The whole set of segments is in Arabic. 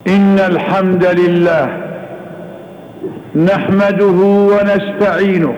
إن الحمد لله نحمده ونستعينه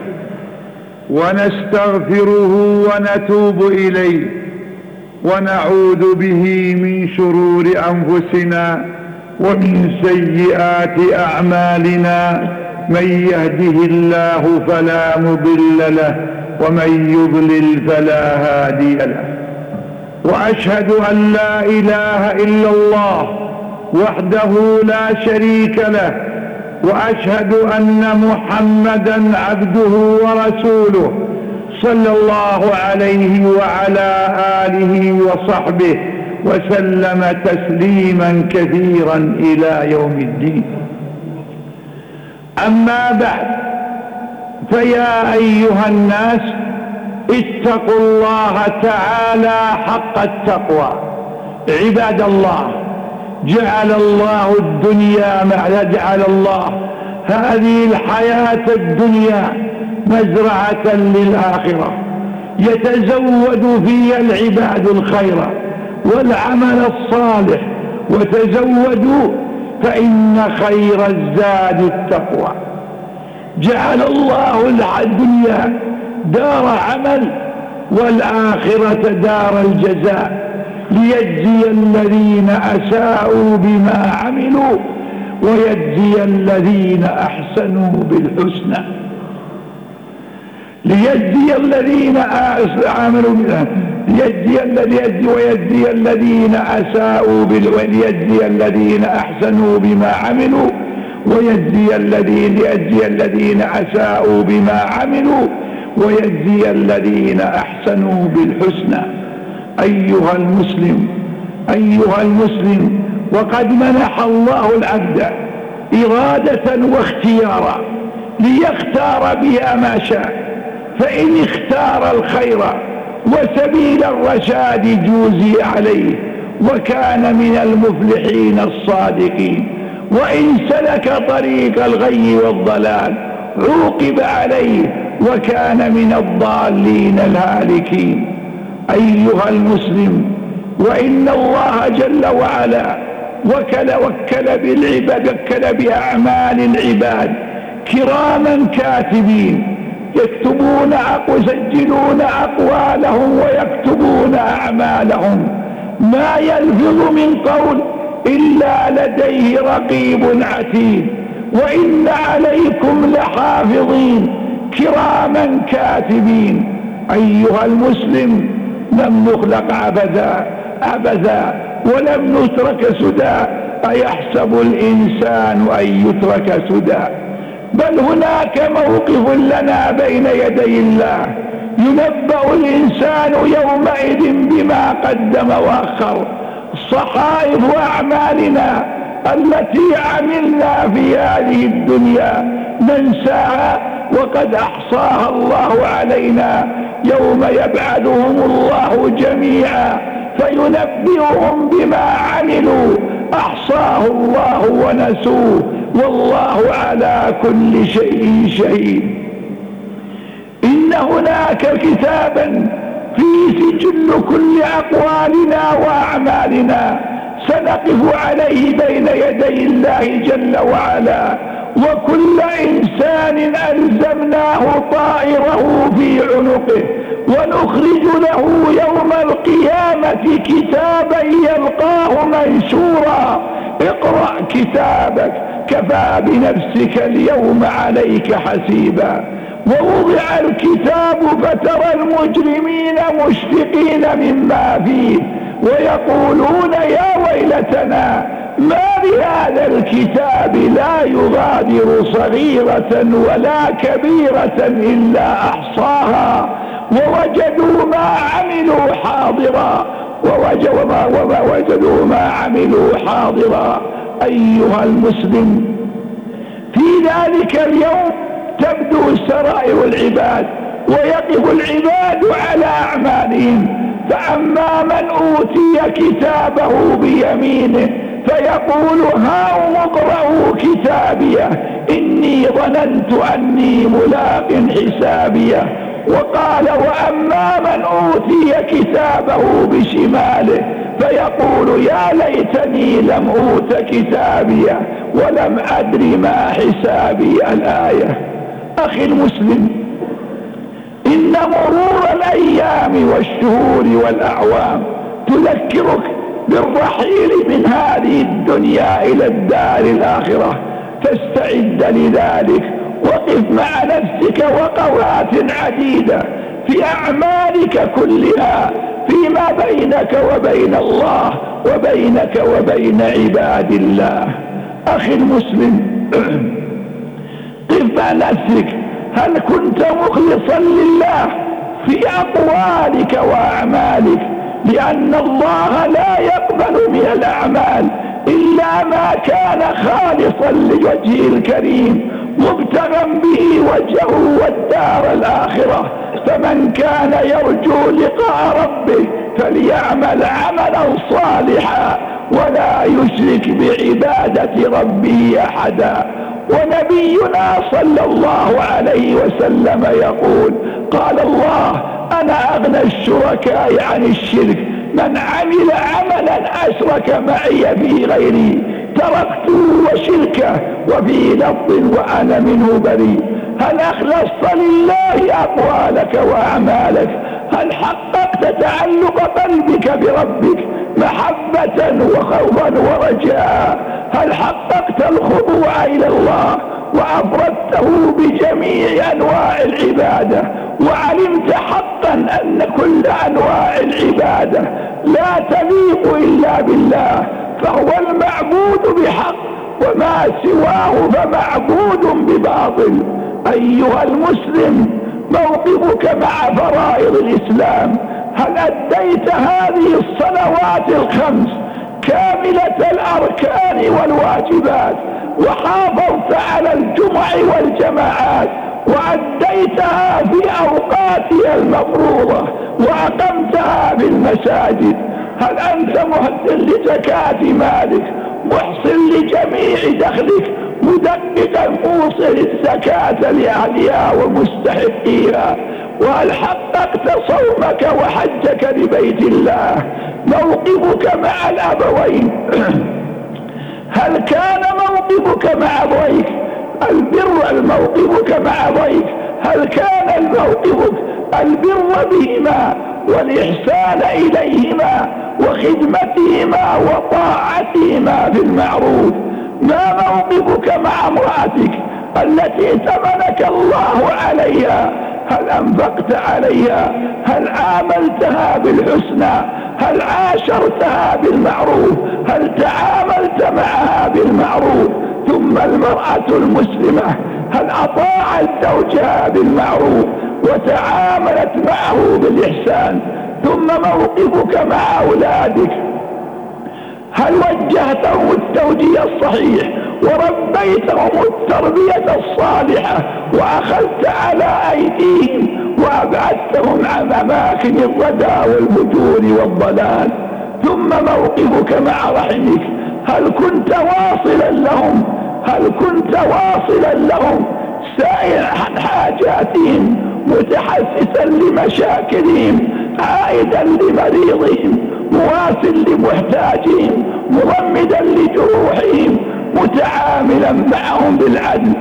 ونستغفره ونتوب إليه ونعوذ به من شرور أنفسنا ومن سيئات أعمالنا. من يهده الله فلا مضل له ومن يضلل فلا هادي له. وأشهد أن لا إله إلا الله وحده لا شريك له، وأشهد أن محمدا عبده ورسوله صلى الله عليه وعلى آله وصحبه وسلم تسليما كثيرا إلى يوم الدين. أما بعد، فيا أيها الناس اتقوا الله تعالى حق التقوى. عباد الله، جعل الله هذه الحياة الدنيا مزرعة للآخرة، يتزود فيها العباد الخير والعمل الصالح. وتزودوا فإن خير الزاد التقوى. جعل الله الدنيا دار عمل والآخرة دار الجزاء، ليجزي الذين أساءوا بما عملوا ويجزي الذين أحسنوا بالحسنى. ويجزي الذين أساءوا ويجزي الذين أحسنوا بما عملوا ويجزي الذين أساءوا بما عملوا ويجزي الذين أحسنوا بالحسنى. أيها المسلم، وقد منح الله العبد إرادة واختيارا ليختار بها ما شاء، فإن اختار الخير وسبيل الرشاد جوزي عليه وكان من المفلحين الصادقين، وإن سلك طريق الغي والضلال عوقب عليه وكان من الضالين الهالكين. أيها المسلم، وإن الله جل وعلا وكل بأعمال العباد كراما كاتبين يسجلون أقوالهم ويكتبون أعمالهم. ما يلفظ من قول إلا لديه رقيب عتيد. وإن عليكم لحافظين كراما كاتبين. أيها المسلم، لم نخلق عبثا ولم نترك سدى. أيحسب الإنسان أن يترك سدى؟ بل هناك موقف لنا بين يدي الله، ينبأ الإنسان يومئذ بما قدم وأخر. صحائف أعمالنا التي عملنا في هذه الدنيا ننساها وقد أحصاها الله علينا. يوم يبعثهم الله جميعا فينبئهم بما عملوا، أحصاه الله ونسوه والله على كل شيء شهيد. إن هناك كتابا فيه سجل كل أقوالنا وأعمالنا، سنقف عليه بين يدي الله جل وعلا، وكل إنسان ألزمناه طائره في عنقه، ونخرج له يوم القيامة كتابا يلقاه منشورا. اقرأ كتابك كفى بنفسك اليوم عليك حسيبا. ووضع الكتاب فترى المجرمين مشفقين مما فيه ويقولون يا ويلتنا ما لهذا الكتاب لا يغادر صغيرة ولا كبيرة إلا أحصاها ووجدوا ما عملوا حاضرا ووجدوا ما عملوا حاضرا. أيها المسلم، في ذلك اليوم تبدو سرائر العباد ويقف العباد على أعمالهم. فأما من أوتي كتابه بيمينه فيقول هاؤم اقرءوا كتابيه إني ظننت أني ملاق حسابيه. وقال وأما من أوتي كتابه بشماله فيقول يا ليتني لم أوت كتابي ولم أدر ما حسابي. الآية. أخي المسلم، إن مرور الأيام والشهور والأعوام تذكرك بالرحيل من هذه الدنيا إلى الدار الآخرة، فاستعد لذلك. وقف مع نفسك وقوات عديدة في أعمالك كلها فيما بينك وبين الله وبينك وبين عباد الله. أخي المسلم، قف مع نفسك، هل كنت مخلصا لله في أقوالك وأعمالك؟ لأن الله لا يقبل من الأعمال إلا ما كان خالصا لوجهه الكريم مبتغا به وجهه والدار الآخرة. فمن كان يرجو لقاء ربه فليعمل عملا صالحا ولا يشرك بعبادة ربه أحدا. ونبينا صلى الله عليه وسلم يقول: قال الله: أنا أغنى الشركاء عن الشرك، من عمل عملا أشرك معي فيه غيري تركته وشركه. وفي لفظ: وأنا منه بريء. هل أخلصت لله أقوالك وأعمالك؟ هل حققت تعلق قلبك بربك محبة وخوفا ورجاء؟ هل حققت الخضوع إلى الله وأفردته بجميع أنواع العبادة، وعلمت حقا أن كل أنواع العبادة لا تليق إلا بالله، فهو المعبود بحق، وما سواه فمعبود بباطل؟ أيها المسلم، موقفك مع فرائض الإسلام، هل أديت هذه الصلوات الخمس كاملة الأركان والواجبات، وحافظت على الجمع والجماعات، وأديتها في أوقاتها المفروضة، وأقمتها في المساجد؟ هل أنت مهد لزكاة مالك، محصن لجميع دخلك، مدققا موصل الزكاة لأهلها ومستحقيها؟ وهل حققت صومك وحجك لبيت الله؟ موقفك مع الأبوين، هل كان موقفك مع أبويك البر؟ موقفك مع أبويك هل كان موقفك البر بهما والإحسان إليهما وخدمتهما وطاعتهما في المعروف؟ ما موقفك مع امرأتك التي ائتمنك الله عليها؟ هل أنفقت عليها؟ هل عاملتها بالحسنى؟ هل عاشرتها بالمعروف؟ هل تعاملت معها بالمعروف؟ ثم المرأة المسلمة، هل أطاعت زوجها بالمعروف وتعاملت معه بالإحسان؟ ثم موقفك مع أولادك، هل وجهتهم التوجيه الصحيح وربيتهم التربية الصالحة وأخذت على أيديهم وأبعدتهم عن أماكن الردى والفجور والضلال؟ ثم موقفك مع رحمك، هل كنت واصلا لهم؟ هل كنت واصلا لهم سائلا عن حاجاتهم، متحسسا لمشاكلهم، عائدا لمريضهم، مواسل لمحتاجهم، مضمدا لجروحهم، متعاملا معهم بالعدل،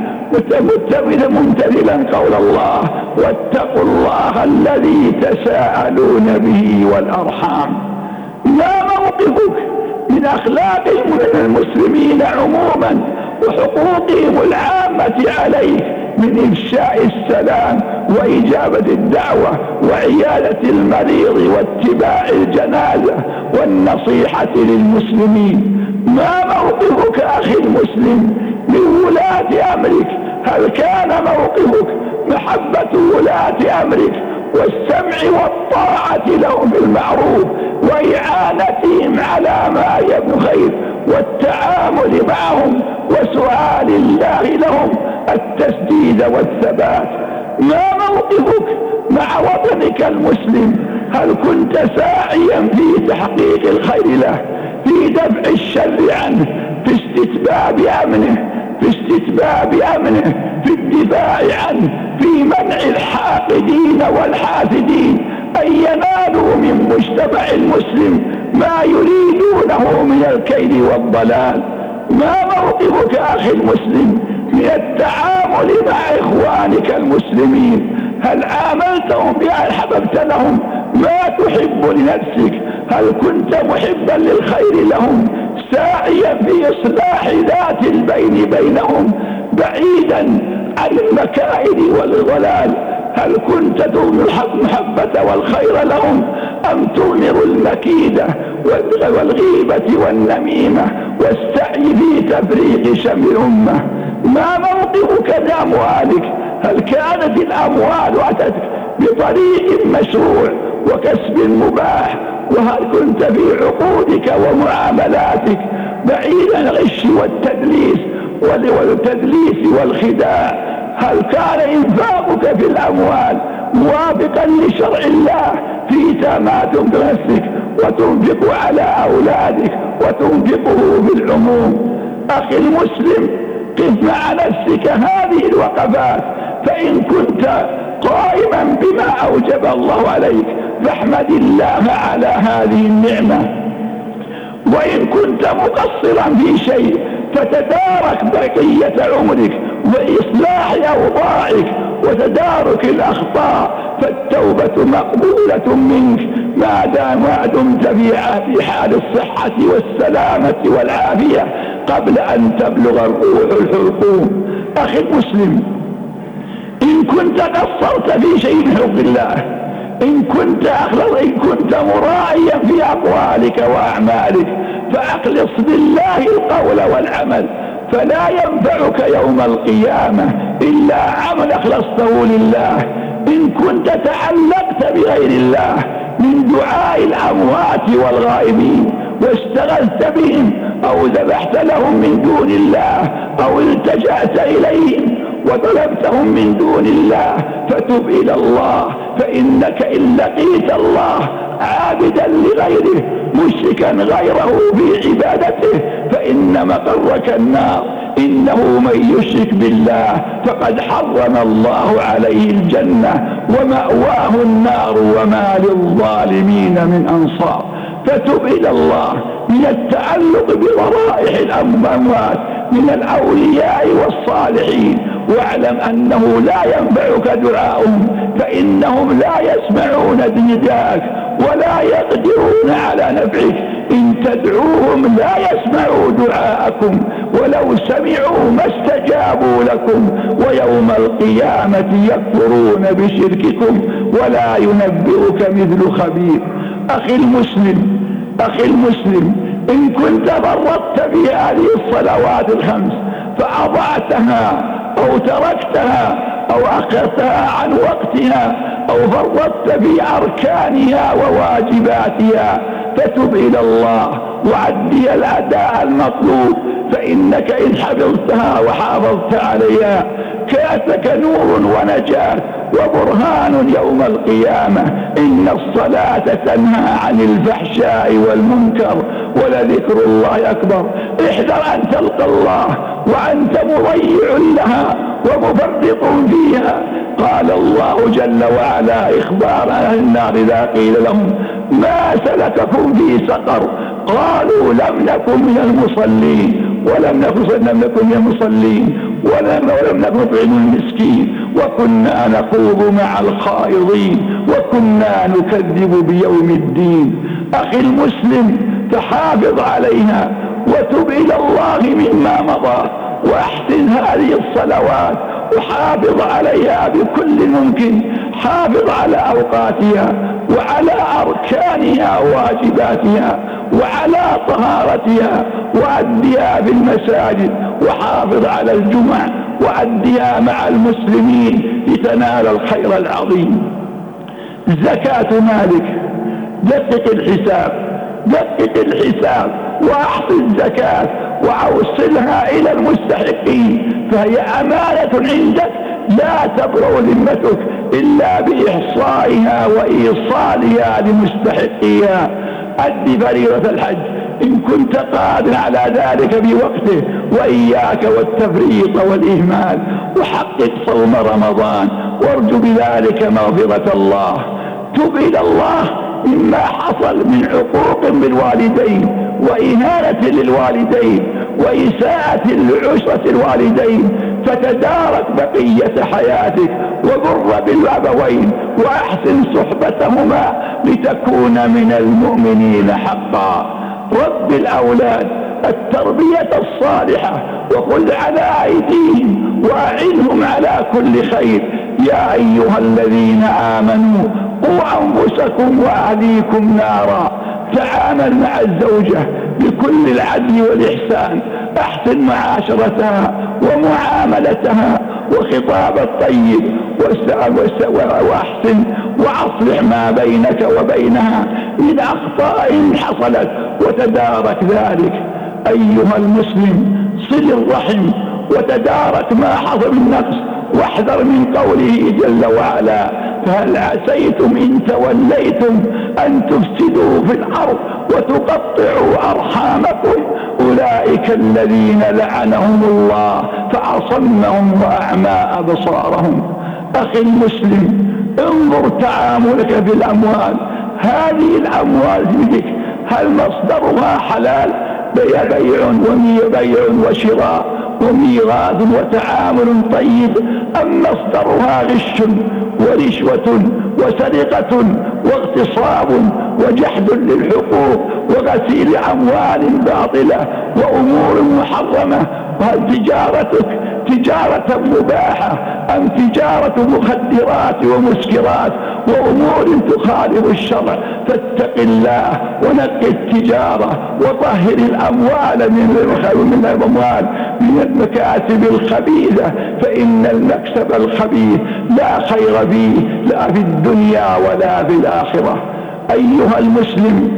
ممتثلا قول الله: واتقوا الله الذي تساءلون به والأرحام؟ ما موقفك من أخلاق المسلمين عموما وحقوقهم العامة عليك من إفشاء السلام وإجابة الدعوة وعيادة المريض واتباع الجنازة والنصيحة للمسلمين؟ ما موقفك أخي المسلم من ولاة أمرك؟ هل كان موقفك محبة ولاة أمرك والسمع والطاعة لهم بالمعروف وإعانتهم على ما يبنو خير والتعامل معهم وسؤال الله لهم التسديد والثبات؟ ما موقفك مع وطنك المسلم؟ هل كنت ساعيا في تحقيق الخير له، في دفع الشر عنه، في استتباب أمنه، في الدفاع عنه، في منع الحاقدين والحاسدين أن ينالوا من مجتمع المسلم ما يريدونه من الكيد والضلال. ما موقفك أخي المسلم من التعامل مع إخوانك المسلمين؟ هل عاملتهم بأن حببت لهم ما تحب لنفسك؟ هل كنت محبا للخير لهم ساعيا في إصلاح ذات البين بينهم بعيدا عن المكائد والضلال؟ هل كنت تؤمر المحبة والخير لهم أم تؤمر المكيدة والغيبة والنميمة والسعي في تفريق شمل الأمة؟ ما موقفك من أموالك؟ هل كانت الأموال أتتك بطريق مشروع وكسب مباح؟ وهل كنت في عقودك ومعاملاتك بعيد عن الغش والتدليس والخداع؟ هل كان إنفاقك في الأموال موافقا لشرع الله في ما تنفق نفسك وتنفق على أولادك وتنفقه بالعموم؟ أخي المسلم، قف مع نفسك هذه الوقفات، فإن كنت قائما بما أوجب الله عليك فاحمد الله على هذه النعمة، وإن كنت مقصرا في شيء فتدارك بقية عمرك وإصلاح أوضاعك وتدارك الأخطاء، فالتوبة مقبولة منك ما دمت في حال الصحة والسلامة والعافية قبل أن تبلغ الروح الحلقوم. أخي المسلم، إن كنت قصرت في شيء من حق الله، إن كنت مراعيا في أقوالك وأعمالك، فأخلص لله القول والعمل، فلا ينفعك يوم القيامة إلا عمل أخلصته لله. إن كنت تعلقت بغير الله من دعاء الأموات والغائبين واشتغلت بهم أو ذبحت لهم من دون الله أو التجأت إليهم وطلبتهم من دون الله، فتب إلى الله، فإنك إن لقيت الله عابدا لغيره مشركا غيره في عبادته فإن مقرك النار. إنه من يشرك بالله فقد حرم الله عليه الجنة ومأواه النار وما للظالمين من أنصار. فتب إلى الله من التعلق بضرائح الأموات من الأولياء والصالحين، واعلم أنه لا ينفعك دعاؤهم، فإنهم لا يسمعون نداءك ولا يقدرون على نفعك. إن تدعوهم لا يسمعوا دعاءكم، ولو سمعوا ما استجابوا لكم، ويوم القيامة يكفرون بشرككم ولا ينبئك مثل خبير. أخي المسلم، إن كنت فرطت في هذه الصلوات الخمس فأضعتها أو تركتها أو أخرتها عن وقتها أو فرطت في أركانها وواجباتها، فتب إلى الله وأدي الأداء المطلوب، فإنك إن حفظتها وحافظت عليها كاتك نور ونجاة وبرهان يوم القيامة. إن الصلاة تنهى عن الفحشاء والمنكر ولذكر الله أكبر. احذر أن تلقى الله وأنت مضيع لها ومفرط فيها. قال الله جل وعلا إخبارا عن النار إذا قيل لهم ما سلككم في سقر قالوا لم نكن من المصلين ولم نكن نطعم المسكين وكنا نخوض مع الخائضين وكنا نكذب بيوم الدين. أخي المسلم، تحافظ عليها وتب إلى الله مما مضى واحسن هذه الصلوات وحافظ عليها بكل ممكن. حافظ على أوقاتها وعلى أركانها وواجباتها وعلى طهارتها وأديها في المساجد، وحافظ على الجمع وأديها مع المسلمين لتنال الخير العظيم. زكاة مالك، دقق الحساب وأحصي الزكاة وأوصلها إلى المستحقين، فهي أمانة عندك لا تبرأ ذمتك إلا بإحصائها وإيصالها لمستحقيها. أدي فريضة الحج إن كنت قادر على ذلك بوقته، وإياك والتفريط والإهمال، وحقق صوم رمضان وارجو بذلك مغفرة الله. تب إلى الله مما حصل من عقوق بالوالدين وإهانة للوالدين وإساءة لعشرة الوالدين، فتدارك بقية حياتك وبر بالأبوين وأحسن صحبتهما لتكون من المؤمنين حقا. رب الأولاد التربية الصالحة وخذ على أيديهم وأعنهم على كل خير. يا أيها الذين آمنوا قوا أنفسكم وأهليكم نارا. تعامل مع الزوجة بكل العدل والإحسان، أحسن معاشرتها ومعاملتها وخطاب الطيب وأحسن وأصلح ما بينك وبينها من أخطاء حصلت وتدارك ذلك. أيها المسلم صل الرحم وتدارك ما حصل من نقص واحذر من قوله جل وعلا: فهل عسيتم إن توليتم أن تفسدوا في الأرض وتقطعوا أرحامكم أولئك الذين لعنهم الله فأصمهم وأعمى أبصارهم. أخي المسلم انظر تعاملك في الأموال. هذه الأموال بيدك هل مصدرها حلال؟ بيع وشراء وميراث وتعامل طيب، أم مصدرها غش ورشوة وسرقة واغتصاب وجحد للحقوق وغسيل أموال باطلة وأمور محرمة؟ وهل تجارتك تجارة مباحة أم تجارة مخدرات ومسكرات وأمور تخالف الشرع؟ فاتق الله ونقي التجارة وطهر الأموال من الأموال من المكاسب الخبيثة، فإن المكسب الخبيث لا خير فيه لا في الدنيا ولا في الآخرة. أيها المسلم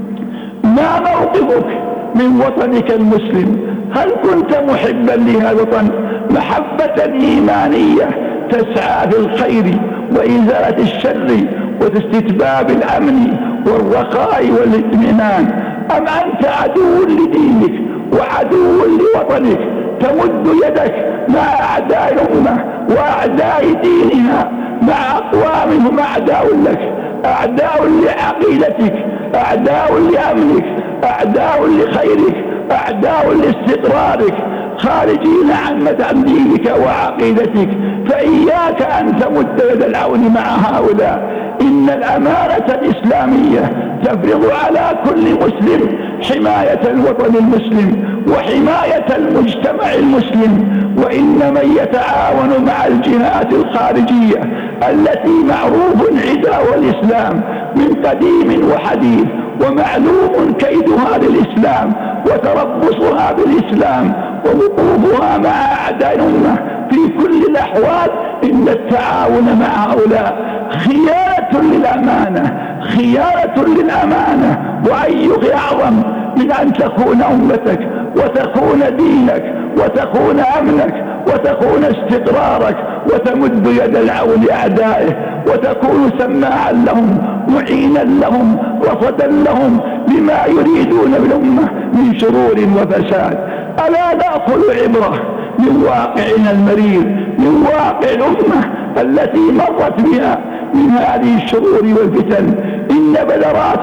ما موقفك من وطنك المسلم؟ هل كنت محبا لهذا الوطن محبة إيمانية تسعى في الخير وإزالة الشر واستتباب الأمن والرخاء والاطمئنان، أم أنت عدو لدينك وعدو لوطنك تمد يدك مع أعداء الأمة وأعداء دينها، مع أقوام هم أعداء لك، أعداء لعقيدتك، أعداء لأمنك، أعداء لخيرك، أعداء لاستقرارك، خارجين عن دينك وعقيدتك. فإياك أن تمد يد العون مع هؤلاء. إن الأمانة الإسلامية تفرض على كل مسلم حماية الوطن المسلم وحماية المجتمع المسلم، وإن من يتعاون مع الجهات الخارجية التي معروف عداوة الإسلام من قديم وحديث ومعلوم كيدها للإسلام وتربصها بالإسلام ووقوفها مع أعداء الأمة في كل الأحوال، إن التعاون مع هؤلاء خيانة للأمانة، خيانة للأمانة. وأيك أعظم من أن تخون أمتك وتخون دينك وتخون أمنك وتخون استقرارك وتمد يد العون لأعدائه وتكون سماعا لهم معينا لهم رصدا لهم لما يريدون بالأمة من شرور وفساد. ألا نأخذ عبرة من واقعنا المرير، من واقع الأمة التي مرت بها من هذه الشرور والفتن؟ إن بذرات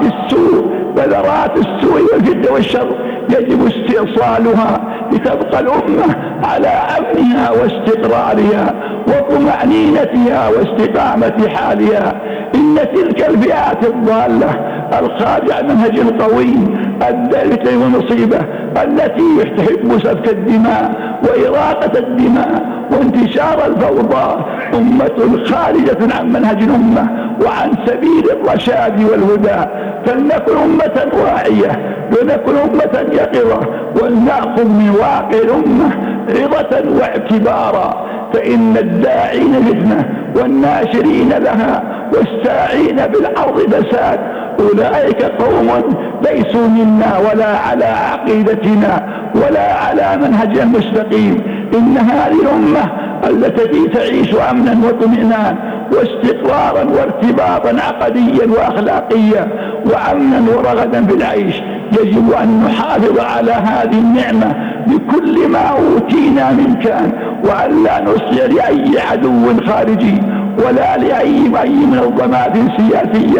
السوء والفتن والشر يجب استئصالها لتبقى الأمة على أمنها واستقرارها وطمأنينتها واستقامة حالها. إن تلك الفئات الضالة الخارجة عن منهج القويم الدالة والمصيبة التي تحب سفك الدماء وإراقة الدماء وانتشار الفوضى أمة خارجة عن منهج الأمة وعن سبيل الرشاد والهدى. فلنكن أمة واعية ولنكن أمة يقظة ولنأخذ من واقع الأمة عظة واعتبارا، فإن الداعين فتنة والناشرين لها والساعين بالأرض فساد أولئك قوم ليسوا منا ولا على عقيدتنا ولا على منهج المستقيم. إن هذه الأمة التي تعيش أمنا واطمئنان واستقرارا وارتباطا عقديا وأخلاقيا وأمنا ورغدا في العيش، يجب أن نحافظ على هذه النعمة بكل ما أوتينا من كان، وأن لا نصير لأي عدو خارجي ولا لأي منظمات سياسية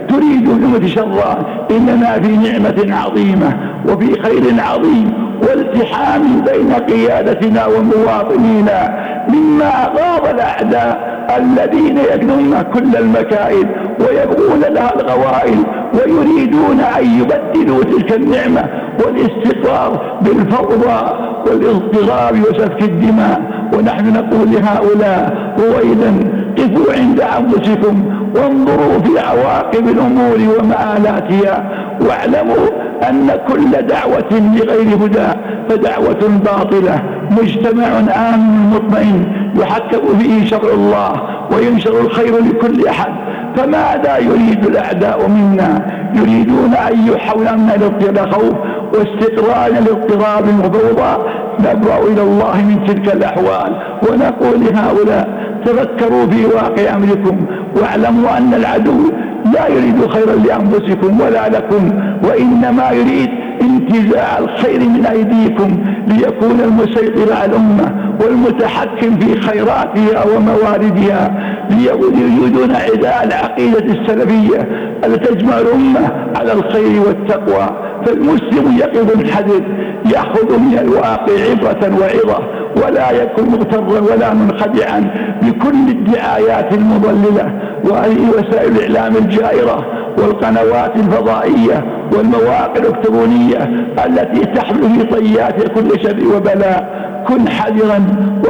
تريدون أمة شرا. إننا في نعمة عظيمة وفي خير عظيم والتحام بين قيادتنا ومواطنينا مما غاب الأعداء الذين يجنون كل المكائد ويبغون لها الغوائل ويريدون أن يبدلوا تلك النعمة والاستقرار بالفوضى والاضطراب وسفك الدماء. ونحن نقول لهؤلاء رويدا قفوا عند أنفسكم وانظروا في عواقب الأمور ومآلاتها، واعلموا أن كل دعوة لغير هدى فدعوة باطلة. مجتمع آمن مطمئن يحكم فيه شرع الله وينشر الخير لكل أحد، فماذا يريد الأعداء منا؟ يريدون أن يحولنا إلى خوف واستقرار الاضطراب وفوضى. نبرأ إلى الله من تلك الأحوال ونقول لهؤلاء تفكروا في واقع أمركم واعلموا أن العدو لا يريد خيرا لأنفسكم ولا لكم، وإنما يريد انتزاع الخير من أيديكم ليكون المسيطر على الأمة والمتحكم في خيراتها ومواردها. يريدون عداء العقيدة السلفية التي تجمع الأمة على الخير والتقوى. فالمسلم يقظ حذر يأخذ من الواقع عبرة وعظة ولا يكون مغترا ولا منخدعا بكل الدعايات المضللة وهذه وسائل الإعلام الجائرة والقنوات الفضائية والمواقع الإلكترونية التي تحمل في طيات كل شر وبلاء. كن حذرا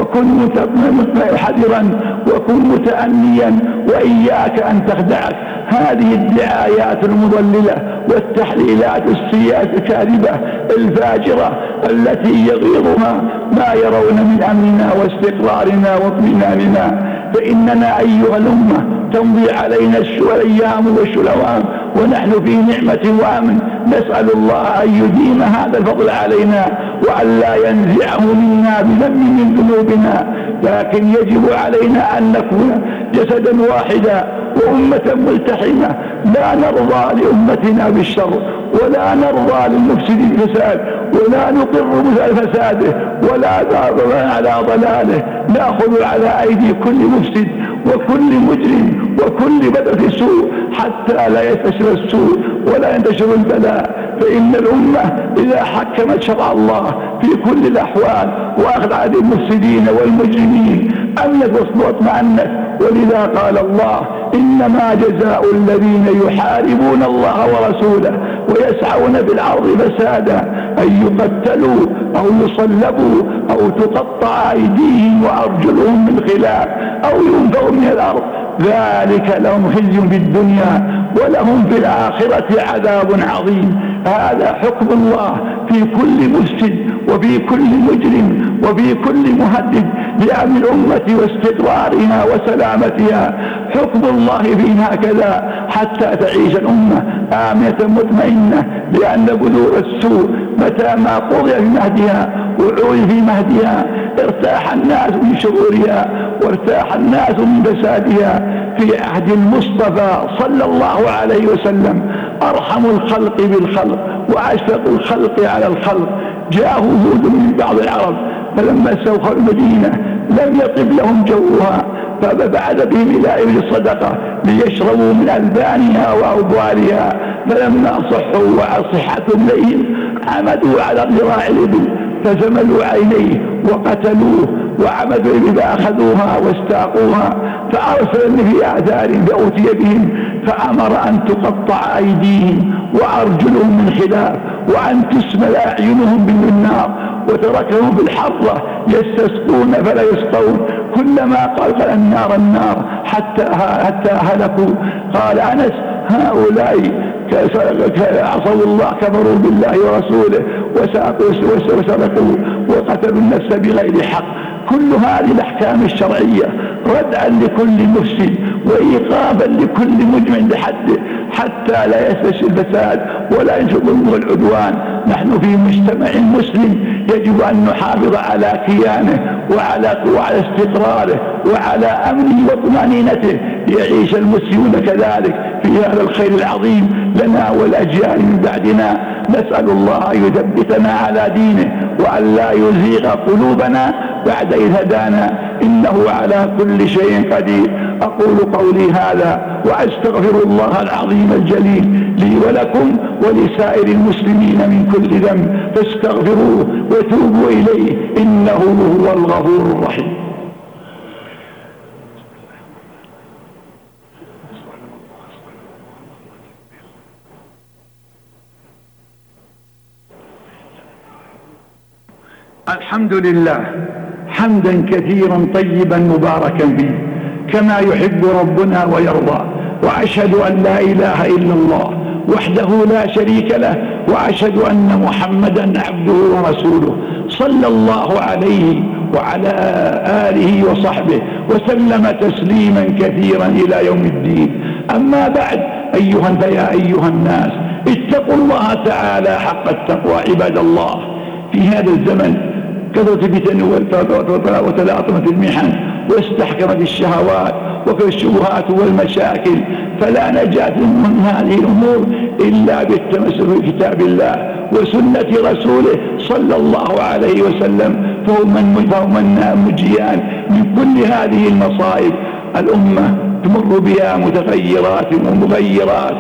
وكن متأنيا وإياك أن تخدعك هذه الدعايات المضللة والتحليلات السياسية الكاذبة الفاجرة التي يغيظها ما يرون من أمننا واستقرارنا واطمئناننا. فإننا أيها الأمة تمضي علينا الأيام والشلوام ونحن في نعمة وأمن. نسأل الله أن يديم هذا الفضل علينا وأن لا ينزعه منا بذنب من ذنوبنا، لكن يجب علينا أن نكون جسدا واحدا وأمة ملتحمة لا نرضى لأمتنا بالشر ولا نرضى للمفسد الفساد ولا نقر مثل فساده ولا نرضى على ضلاله. نأخذ على أيدي كل مفسد وكل مجرم وكل بدء سوء حتى لا ينتشر السوء ولا ينتشر البلاء. فإن الأمة إذا حكمت شرع الله في كل الأحوال وأخذ عن المفسدين والمجرمين أمنت واطمأنت. ولذا قال الله إنما جزاء الذين يحاربون الله ورسوله ويسعون في الأرض فسادا أن يقتلوا أو يصلبوا أو تقطع أيديهم وأرجلهم من خلاف أو ينفوا من الأرض ذلك لهم خزي في الدنيا ولهم في الآخرة عذاب عظيم. هذا حكم الله في كل مفسد وفي كل مجرم وفي كل مهدد لأمن الأمة واستقرارها وسلامتها. حكم الله فينا هكذا حتى تعيش الأمة آمنة مطمئنة، لأن بذور السوء متى ما قضي في مهدها وعود في مهدها ارتاح الناس من شرورها وارتاح الناس من فسادها. في عهد المصطفى صلى الله عليه وسلم أرحم الخلق بالخلق وأشفق الخلق على الخلق. جاءه هود من بعض العرب فلما استوخوا المدينة لم يطب لهم جوها فبعث بهم إلى إبل الصدقة ليشربوا من ألبانها وأبوالها. فلما صحوا وصحة الليل عمدوا على ذراع الإبل فزملوا عينيه وقتلوه وعمدوا الإبل فأخذوها واستاقوها فأرسل في آثار فأتي بهم فأمر أن تقطع أيديهم وأرجلهم من خلاف وأن تسمل أعينهم بالنار وتركهم في الحرة يستسقون فلا يسقون. كلما قال النار النار حتى هلكوا. قال أنس هؤلاء عصوا الله كفروا بالله ورسوله وسرقوا وقتلوا النفس بغير حق. كل هذه الأحكام الشرعية ردعا لكل مفسد وإيقابا لكل مجرم لحده حتى لا يفشي الفساد ولا ينشر الظلم والعدوان. نحن في مجتمع مسلم يجب أن نحافظ على كيانه وعلى استقراره وعلى أمنه وطمأنينته ليعيش المسلمون كذلك في هذا الخير العظيم لنا والأجيال من بعدنا. نسأل الله أن يثبتنا على دينه وأن لا يزيغ قلوبنا بعد إذ هدانا إنه على كل شيء قدير. أقول قولي هذا وأستغفر الله العظيم الجليل لي ولكم ولسائر المسلمين من كل ذنب، فاستغفروه وتوبوا إليه إنه هو الغفور الرحيم. الحمد لله حمدا كثيرا طيبا مباركا فيه كما يحب ربنا ويرضى، وأشهد أن لا إله إلا الله وحده لا شريك له، وأشهد أن محمدا عبده ورسوله صلى الله عليه وعلى آله وصحبه وسلم تسليما كثيرا إلى يوم الدين. أما بعد، فيا أيها الناس اتقوا الله تعالى حق التقوى عباد الله. في هذا الزمن كثرة الفتن وتلاطمت المحن واستحكمت الشهوات والشبهات والمشاكل، فلا نجاة من هذه الأمور إلا بالتمسك بكتاب الله وسنة رسوله صلى الله عليه وسلم، فهما مجيان من كل هذه المصائب. الأمة تمر بها متغيرات ومغيرات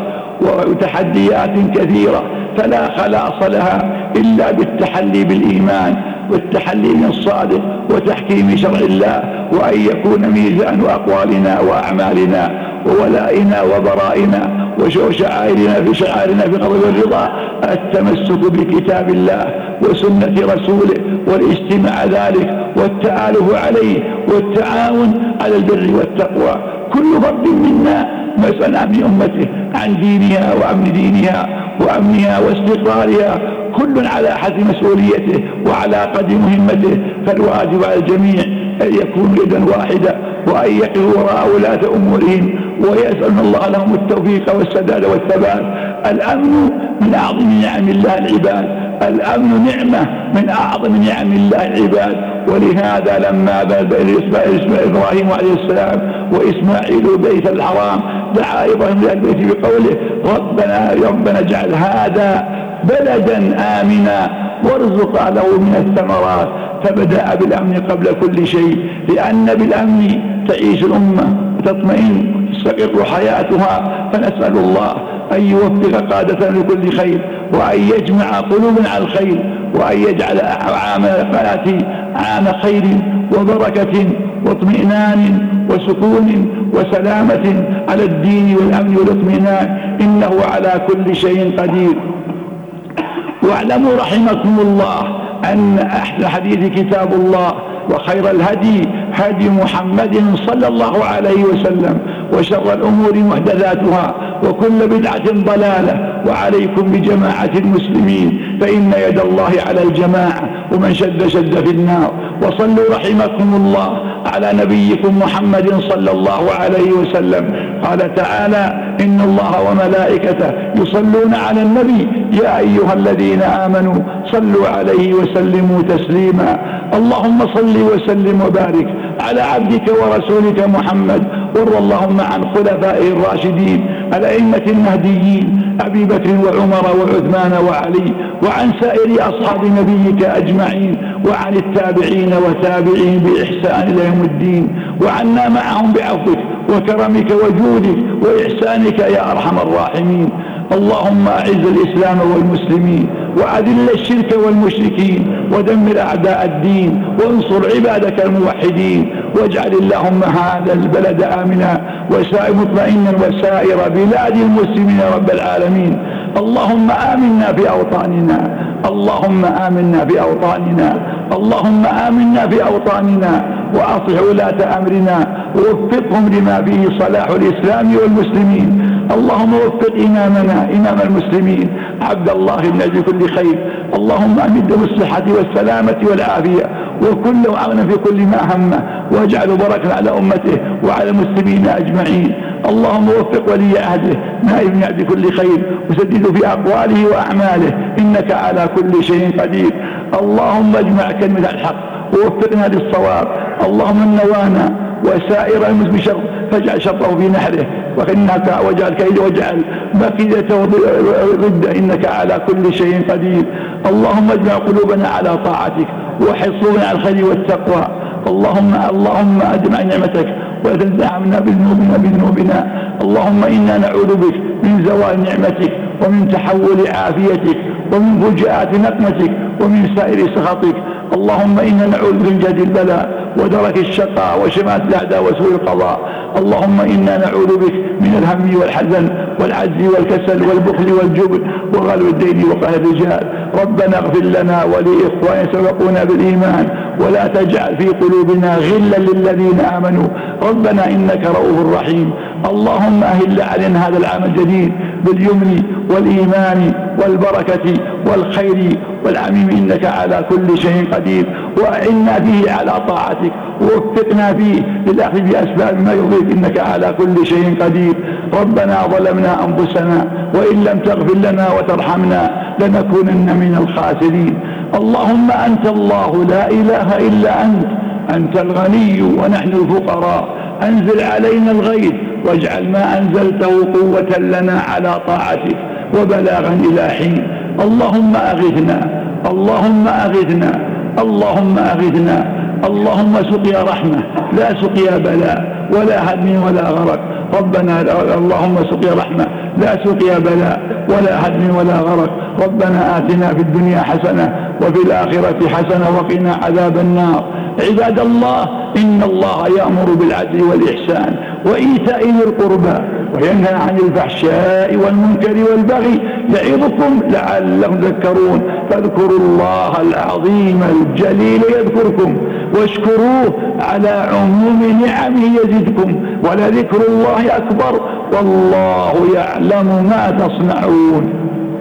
وتحديات كثيرة، فلا خلاص لها إلا بالتحلي بالإيمان والتحلي من الصادق وتحكيم شرع الله، وأن يكون ميزان أقوالنا وأعمالنا وولائنا وبرائنا وشعائرنا في الغضب والرضا التمسك بكتاب الله وسنة رسوله والاجتماع ذلك والتآلف عليه والتعاون على البر والتقوى. كل فرد منا مسؤول عن أمته، عن دينها وأمن دينها وأمنها واستقرارها، كل على حسب مسؤوليته وعلى قدر مهمته، فالواجب على الجميع أن يكونوا يدا واحدة وأن يقفوا وراء ولاة أمورهم ويسألون الله لهم التوفيق والسداد والثبات. الأمن من أعظم نعم الله العباد، الأمن نعمة من أعظم نعم الله العباد. ولهذا لما بنى إبراهيم عليه السلام وإسماعيل بيت الحرام دعا إبراهيم للبيت بقوله ربنا اجعل هذا بلدا آمنا وارزق له من الثمرات، فبدأ بالأمن قبل كل شيء، لأن بالأمن تعيش الأمة وتطمئن تستقر حياتها. فنسأل الله أن يوفق قادتنا لكل خير، وأن يجمع قلوبنا على الخير، وأن يجعل عام القناة عام خير وبركة واطمئنان وسكون وسلامة على الدين والأمن والاطمئنان، إنه على كل شيء قدير. واعلموا رحمكم الله أن أحسن الحديث كتاب الله، وخير الهدي هدي محمد صلى الله عليه وسلم، وشر الأمور محدثاتها، وكل بدعة ضلالة، وعليكم بجماعة المسلمين فإن يد الله على الجماعة، ومن شد في النار. وصلوا رحمكم الله على نبيكم محمد صلى الله عليه وسلم. قال تعالى إن الله وملائكته يصلون على النبي يا أيها الذين آمنوا صلوا عليه وسلموا تسليما. اللهم صل وسلم وبارك على عبدك ورسولك محمد، وارض اللهم عن خلفائه الراشدين الأئمة المهديين أبي بكر وعمر وعثمان وعلي، وعن سائر أصحاب نبيك أجمعين، وعن التابعين وتابعين بإحسان إلى يوم الدين، وعنا معهم بعفوك وكرمك وجودك وإحسانك يا أرحم الراحمين. اللهم أعز الإسلام والمسلمين، وأذل الشرك والمشركين، ودمر أعداء الدين، وانصر عبادك الموحدين، واجعل اللهم هذا البلد آمنا وسائر مطمئنا وسائر بلاد المسلمين رب العالمين. اللهم آمنا في أوطاننا، اللهم آمنا في أوطاننا، اللهم آمنا في أوطاننا، وأصلح ولاة أمرنا ووفقهم لما فيه صلاح الإسلام والمسلمين. اللهم وفق إمامنا إمام المسلمين عبد الله بن أبي كل خير، اللهم أمده بالصحة والسلامة والعافية، وكل عون في كل ما همه، واجعل بركة على أمته وعلى المسلمين أجمعين. اللهم وفق ولي عهده نائب بن عبد كل خير، وسدده في أقواله وأعماله، إنك على كل شيء قدير. اللهم اجمع كلمة الحق ووفقنا للصواب. اللهم النوانا وسائر المسلم شر فاجعل شره في نحره، وإنك واجعل كيده واجعل مكيدته ردة، إنك على كل شيء قدير. اللهم اجمع قلوبنا على طاعتك، وحصونا على الخير والتقوى. اللهم أجمع نعمتك ولا تنزعنا بذنوبنا. اللهم إنا نعوذ بك من زوال نعمتك ومن تحول عافيتك ومن فجاءة نقمتك ومن سائر سخطك. اللهم إنا نعوذ من جهد البلاء ودرك الشقاء وشماتة الأعداء وسوء القضاء. اللهم إنا نعوذ بك من الهم والحزن والعجز والكسل والبخل والجبن وغلو الدين وقهر الرجال. ربنا اغفر لنا ولإخواننا سبقونا بالإيمان ولا تجعل في قلوبنا غلا للذين آمنوا ربنا إنك رؤوف رحيم. اللهم أهل علينا هذا العام الجديد باليمن والإيمان والبركة والخير والعميم إنك على كل شيء قدير. وأعنا فيه على طاعتك ووفقنا فيه للأخذ بأسباب ما يرضيك إنك على كل شيء قدير. ربنا ظلمنا أنفسنا وإن لم تغفر لنا وترحمنا لنكونن من الخاسرين. اللهم أنت الله لا إله إلا أنت الغني ونحن الفقراء. أنزل علينا الغيث واجعل ما أنزلته قوة لنا على طاعتك وبلاغا إلى حين. اللهم أغثنا اللهم أغثنا اللهم أغثنا. اللهم سقيا رحمة لا سقيا بلاء ولا هدم ولا غرق. ربنا اللهم سقيا رحمة لا سقيا بلاء ولا هدم ولا غرق. ربنا آتنا في الدنيا حسنة وفي الآخرة حسنة وقنا عذاب النار. عباد الله إن الله يأمر بالعدل والإحسان وإيتاء ذي القربى وينهى عن الفحشاء والمنكر والبغي يعظكم لعلكم تذكرون. فاذكروا الله العظيم الجليل يذكركم واشكروه على عموم نعمه يزدكم ولذكر الله أكبر والله يعلم ما تصنعون.